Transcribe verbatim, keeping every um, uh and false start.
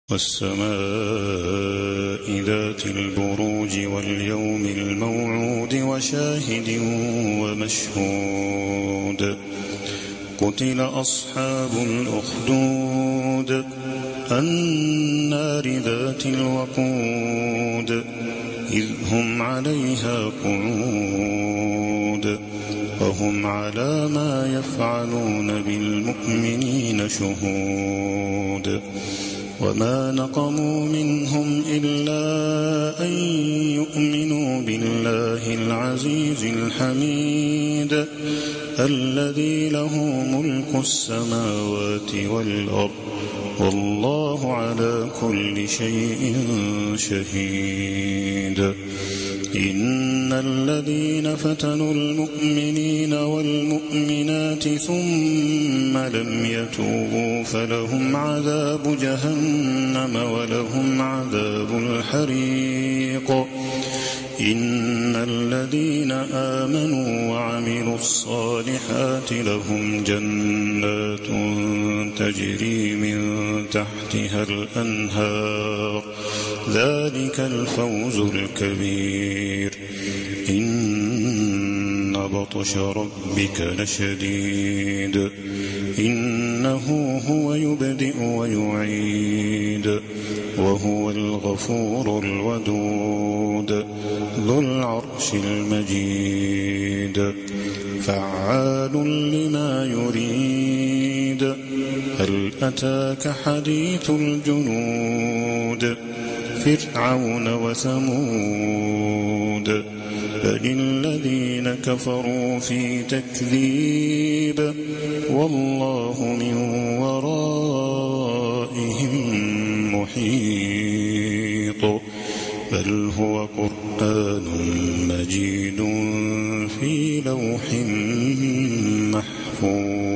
والسماء ذات البروج واليوم الموعود وشاهد ومشهود قتل أصحاب الأخدود النار ذات الوقود إذ هم عليها قعود وهم على ما يفعلون بالمؤمنين شهود وما نقموا منهم إلا أن يؤمنوا بالله العزيز الحميد الذي له ملك السماوات والأرض والله على كل شيء شهيد إن الذين فتنوا المؤمنين والمؤمنات ثم لم يتوبوا فلهم عذاب جهنم ولهم عذاب الحريق إن الذين آمنوا وعملوا الصالحات لهم جنات تجري من تحتها الأنهار ذلك الفوز الكبير إن بطش ربك لشديد إنه هو يبدئ ويعيد وهو الغفور الودود ذو العرش المجيد فعال لما يريد هل أتاك حديث الجنود فرعون وثمود بل الذين كفروا في تكذيب والله من ورائهم محيط بل هو قرآن مجيد في لوح محفوظ.